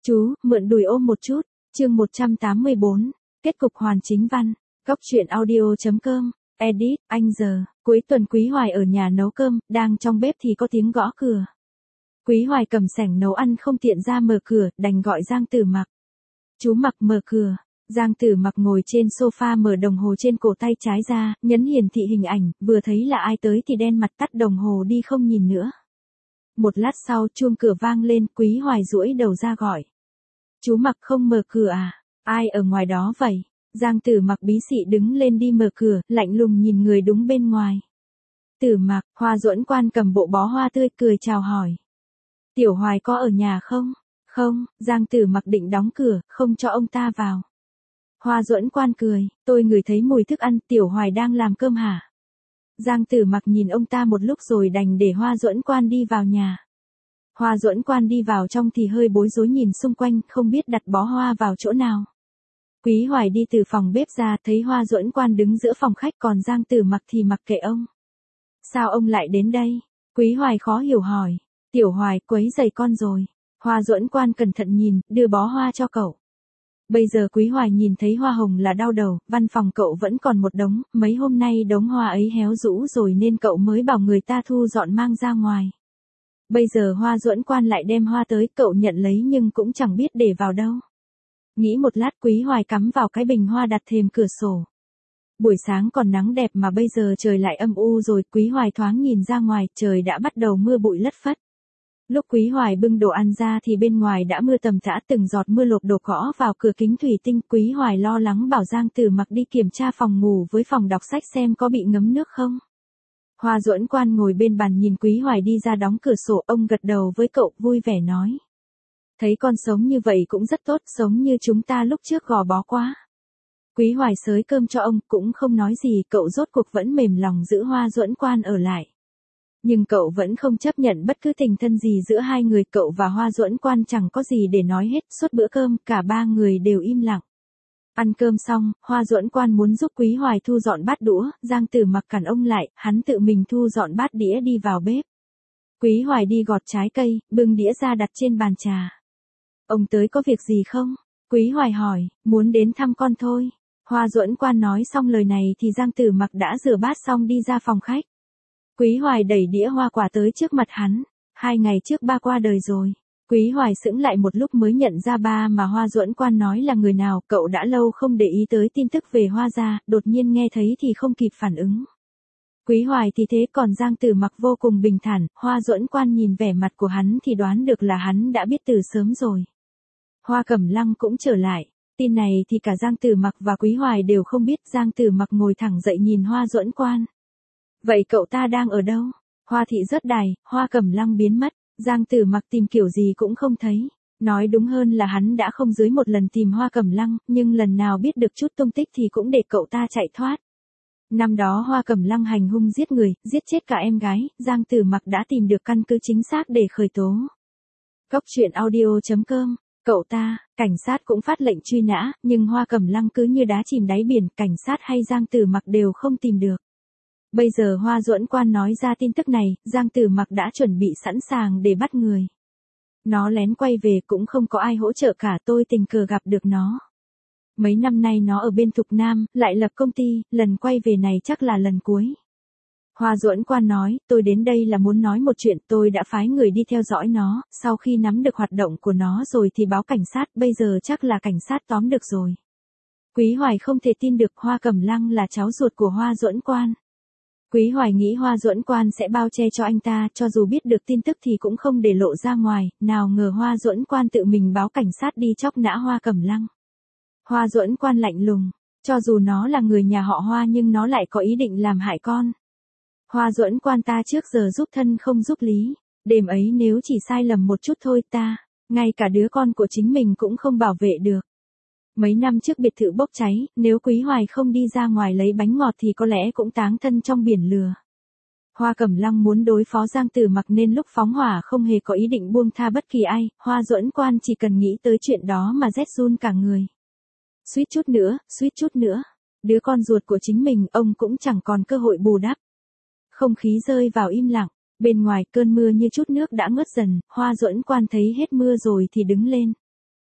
Chú, mượn đùi ôm một chút. Chương 184. Kết cục hoàn chính văn. Góc truyện audio.com. Edit, anh giờ. Cuối tuần Quý Hoài ở nhà nấu cơm, đang trong bếp thì có tiếng gõ cửa. Quý Hoài cầm sẻng nấu ăn không tiện ra mở cửa, đành gọi Giang Tử Mặc. Chú Mặc mở cửa. Giang Tử Mặc ngồi trên sofa mở đồng hồ trên cổ tay trái ra, nhấn hiển thị hình ảnh, vừa thấy là ai tới thì đen mặt tắt đồng hồ đi không nhìn nữa. Một lát sau chuông cửa vang lên, Quý Hoài duỗi đầu ra gọi. Chú Mặc không mở cửa à? Ai ở ngoài đó vậy? Giang Tử Mặc bí xị đứng lên đi mở cửa, lạnh lùng nhìn người đứng bên ngoài. Tử Mặc, Hoa Duẫn Quan cầm bộ bó hoa tươi cười chào hỏi. Tiểu Hoài có ở nhà không? Không, Giang Tử Mặc định đóng cửa, không cho ông ta vào. Hoa Duẫn Quan cười, tôi ngửi thấy mùi thức ăn, Tiểu Hoài đang làm cơm hả? Giang Tử Mặc nhìn ông ta một lúc rồi đành để Hoa Duẫn Quan đi vào nhà. Hoa Duẫn Quan đi vào trong thì hơi bối rối nhìn xung quanh, không biết đặt bó hoa vào chỗ nào. Quý Hoài đi từ phòng bếp ra, thấy Hoa Duẫn Quan đứng giữa phòng khách, còn Giang Tử Mặc thì mặc kệ ông. Sao ông lại đến đây? Quý Hoài khó hiểu hỏi. Tiểu Hoài, quấy rầy con rồi. Hoa Duẫn Quan cẩn thận nhìn, đưa bó hoa cho cậu. Bây giờ Quý Hoài nhìn thấy hoa hồng là đau đầu, văn phòng cậu vẫn còn một đống, mấy hôm nay đống hoa ấy héo rũ rồi nên cậu mới bảo người ta thu dọn mang ra ngoài. Bây giờ Hoa Duẫn Quan lại đem hoa tới, cậu nhận lấy nhưng cũng chẳng biết để vào đâu. Nghĩ một lát Quý Hoài cắm vào cái bình hoa đặt thềm cửa sổ. Buổi sáng còn nắng đẹp mà bây giờ trời lại âm u rồi, Quý Hoài thoáng nhìn ra ngoài, trời đã bắt đầu mưa bụi lất phất. Lúc Quý Hoài bưng đồ ăn ra thì bên ngoài đã mưa tầm tã, từng giọt mưa lộp đổ gõ vào cửa kính thủy tinh. Quý Hoài lo lắng bảo Giang Tử Mặc đi kiểm tra phòng ngủ với phòng đọc sách xem có bị ngấm nước không. Hoa Duẫn Quan ngồi bên bàn nhìn Quý Hoài đi ra đóng cửa sổ, ông gật đầu với cậu vui vẻ nói. Thấy con sống như vậy cũng rất tốt, sống như chúng ta lúc trước gò bó quá. Quý Hoài xới cơm cho ông, cũng không nói gì, cậu rốt cuộc vẫn mềm lòng giữ Hoa Duẫn Quan ở lại. Nhưng cậu vẫn không chấp nhận bất cứ tình thân gì giữa hai người, cậu và Hoa Duẫn Quan chẳng có gì để nói hết, suốt bữa cơm, cả ba người đều im lặng. Ăn cơm xong, Hoa Duẫn Quan muốn giúp Quý Hoài thu dọn bát đũa, Giang Tử Mặc cản ông lại, hắn tự mình thu dọn bát đĩa đi vào bếp. Quý Hoài đi gọt trái cây, bưng đĩa ra đặt trên bàn trà. Ông tới có việc gì không? Quý Hoài hỏi, muốn đến thăm con thôi. Hoa Duẫn Quan nói xong lời này thì Giang Tử Mặc đã rửa bát xong đi ra phòng khách. Quý Hoài đẩy đĩa hoa quả tới trước mặt hắn. 2 ngày trước ba qua đời rồi. Quý Hoài sững lại một lúc mới nhận ra ba mà Hoa Duẫn Quan nói là người nào, cậu đã lâu không để ý tới tin tức về Hoa gia, đột nhiên nghe thấy thì không kịp phản ứng. Quý Hoài thì thế, còn Giang Tử Mặc vô cùng bình thản, Hoa Duẫn Quan nhìn vẻ mặt của hắn thì đoán được là hắn đã biết từ sớm rồi. Hoa Cẩm Lăng cũng trở lại, tin này thì cả Giang Tử Mặc và Quý Hoài đều không biết. Giang Tử Mặc ngồi thẳng dậy nhìn Hoa Duẫn Quan. Vậy cậu ta đang ở đâu? Hoa thị rớt đài, Hoa Cẩm Lăng biến mất, Giang Tử Mặc tìm kiểu gì cũng không thấy. Nói đúng hơn là hắn đã không dưới một lần tìm Hoa Cẩm Lăng, nhưng lần nào biết được chút tung tích thì cũng để cậu ta chạy thoát. Năm đó Hoa Cẩm Lăng hành hung giết người, giết chết cả em gái, Giang Tử Mặc đã tìm được căn cứ chính xác để khởi tố. Góc truyện audio.com. Cậu ta, cảnh sát cũng phát lệnh truy nã, nhưng Hoa Cẩm Lăng cứ như đá chìm đáy biển, cảnh sát hay Giang Tử Mặc đều không tìm được. Bây giờ Hoa Duẫn Quan nói ra tin tức này, Giang Tử Mặc đã chuẩn bị sẵn sàng để bắt người. Nó lén quay về cũng không có ai hỗ trợ cả, tôi tình cờ gặp được nó. Mấy năm nay nó ở bên Thục Nam, lại lập công ty, lần quay về này chắc là lần cuối. Hoa Duẫn Quan nói, tôi đến đây là muốn nói một chuyện, tôi đã phái người đi theo dõi nó, sau khi nắm được hoạt động của nó rồi thì báo cảnh sát, bây giờ chắc là cảnh sát tóm được rồi. Quý Hoài không thể tin được Hoa Cẩm Lăng là cháu ruột của Hoa Duẫn Quan. Quý Hoài nghĩ Hoa Duẫn Quan sẽ bao che cho anh ta, cho dù biết được tin tức thì cũng không để lộ ra ngoài, nào ngờ Hoa Duẫn Quan tự mình báo cảnh sát đi chóc nã Hoa Cẩm Lăng. Hoa Duẫn Quan lạnh lùng, cho dù nó là người nhà họ Hoa nhưng nó lại có ý định làm hại con. Hoa Duẫn Quan ta trước giờ giúp thân không giúp lý, đêm ấy nếu chỉ sai lầm một chút thôi ta, ngay cả đứa con của chính mình cũng không bảo vệ được. Mấy năm trước biệt thự bốc cháy, nếu Quý Hoài không đi ra ngoài lấy bánh ngọt thì có lẽ cũng táng thân trong biển lửa. Hoa Cẩm Lăng muốn đối phó Giang Tử Mặc nên lúc phóng hỏa không hề có ý định buông tha bất kỳ ai, Hoa Duẫn Quan chỉ cần nghĩ tới chuyện đó mà rét run cả người. Suýt chút nữa, đứa con ruột của chính mình ông cũng chẳng còn cơ hội bù đắp. Không khí rơi vào im lặng, bên ngoài cơn mưa như chút nước đã ngớt dần, Hoa Duẫn Quan thấy hết mưa rồi thì đứng lên.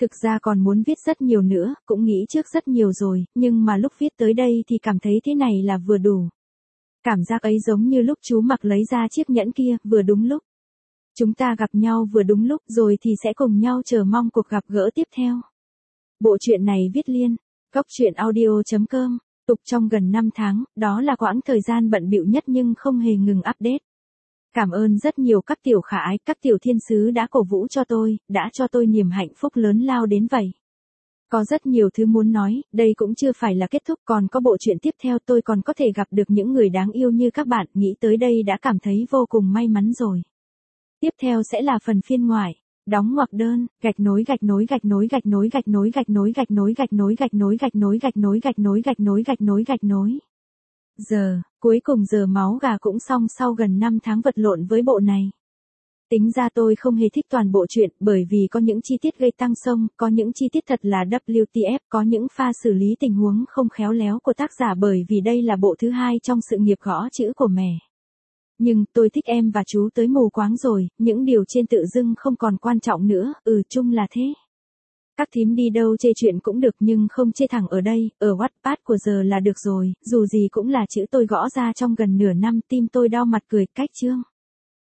Thực ra còn muốn viết rất nhiều nữa, cũng nghĩ trước rất nhiều rồi, nhưng mà lúc viết tới đây thì cảm thấy thế này là vừa đủ. Cảm giác ấy giống như lúc chú Mặc lấy ra chiếc nhẫn kia, vừa đúng lúc. Chúng ta gặp nhau vừa đúng lúc rồi thì sẽ cùng nhau chờ mong cuộc gặp gỡ tiếp theo. Bộ truyện này viết liên, góc truyện audio.com, tục trong gần 5 tháng, đó là quãng thời gian bận bịu nhất nhưng không hề ngừng update. Cảm ơn rất nhiều các tiểu khả ái, các tiểu thiên sứ đã cổ vũ cho tôi, đã cho tôi niềm hạnh phúc lớn lao đến vậy. Có rất nhiều thứ muốn nói, đây cũng chưa phải là kết thúc, còn có bộ truyện tiếp theo, tôi còn có thể gặp được những người đáng yêu như các bạn, nghĩ tới đây đã cảm thấy vô cùng may mắn rồi. Tiếp theo sẽ là phần phiên ngoại. Đóng ngoặc đơn, gạch nối gạch nối gạch nối gạch nối gạch nối gạch nối gạch nối gạch nối gạch nối gạch nối gạch nối gạch nối gạch nối gạch nối gạch nối. Giờ, cuối cùng giờ máu gà cũng xong sau gần 5 tháng vật lộn với bộ này. Tính ra tôi không hề thích toàn bộ truyện bởi vì có những chi tiết gây tăng xông, có những chi tiết thật là WTF, có những pha xử lý tình huống không khéo léo của tác giả bởi vì đây là bộ thứ 2 trong sự nghiệp gõ chữ của mẻ. Nhưng tôi thích em và chú tới mù quáng rồi, những điều trên tự dưng không còn quan trọng nữa, chung là thế. Các thím đi đâu chê chuyện cũng được nhưng không chê thẳng ở đây, ở Wattpad của giờ là được rồi, dù gì cũng là chữ tôi gõ ra trong gần nửa năm, tim tôi đau mặt cười, cách chương.